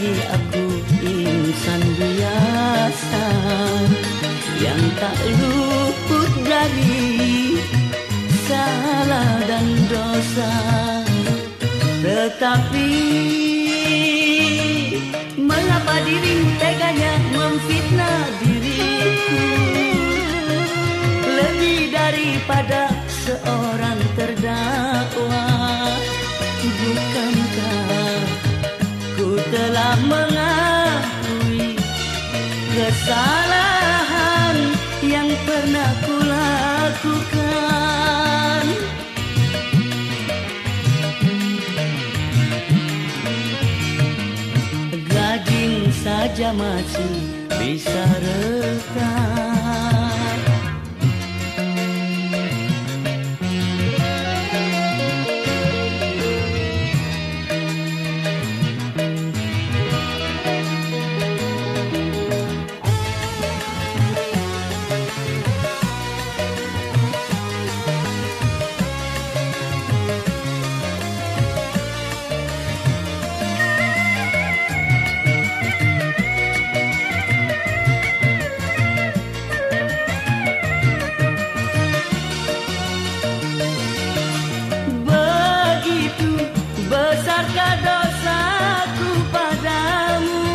Apalagi aku insan biasa yang tak luput dari salah dan dosa, tetapi mengapa dirimu teganya memfitnah diriku lebih daripada seorang terdakwa? Bukankah ku telah mengakui kesalahan yang pernah ku lakukan? Gading saja masih bisa retak. Besarkah dosaku padamu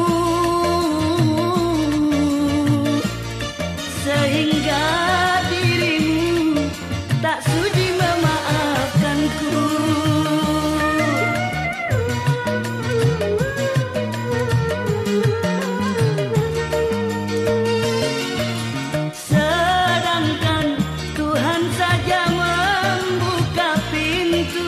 sehingga dirimu tak sudi memaafkanku? Sedangkan Tuhan saja membuka pintu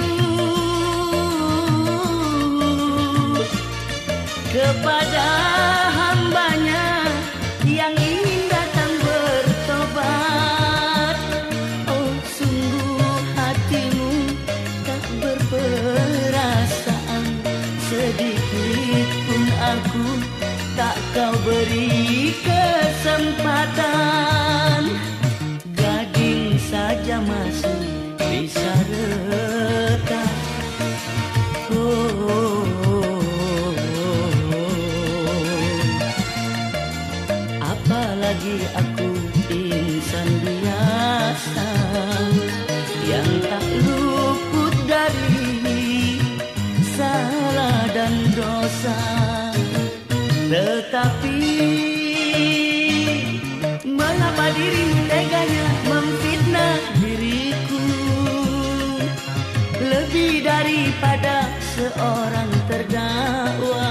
kepada hambanya yang ingin datang bertobat. Oh, sungguh hatimu tak berperasaan, sedikit pun aku tak kau beri kesempatan. Gading saja masih bisa retak. Apalagi aku insan biasa yang tak luput dari salah dan dosa, tetapi mengapa dirimu teganya memfitnah diriku lebih daripada seorang terdakwa?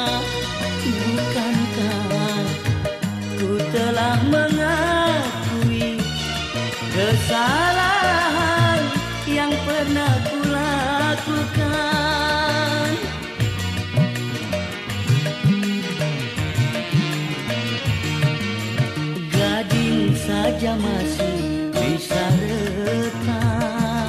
Bukankah ku telah mengakui kesalahan yang pernah ku lakukan? Gading saja masih bisa retak.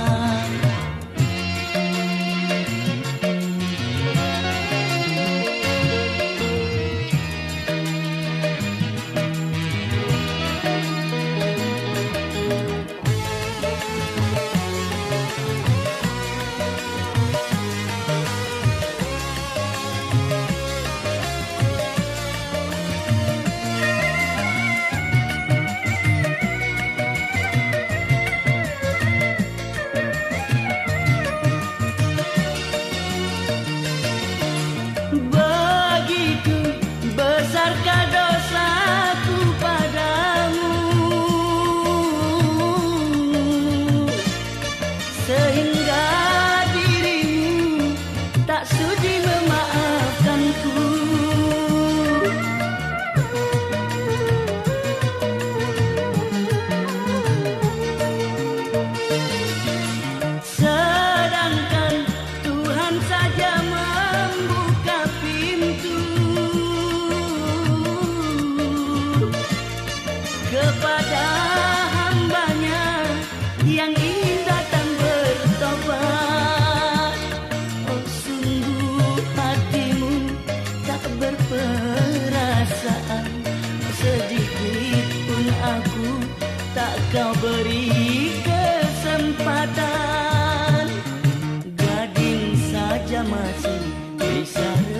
Begitu besarkah dosaku padamu sehingga dirimu tak sudi memaafkanku? Sedangkan Tuhan saja membuka pintu kepada hambanya yang ingin datang bertobat. Oh, sungguh hatimu tak berperasaan, sedikit pun aku tak kau beri kesempatan. Gading saja masih bisa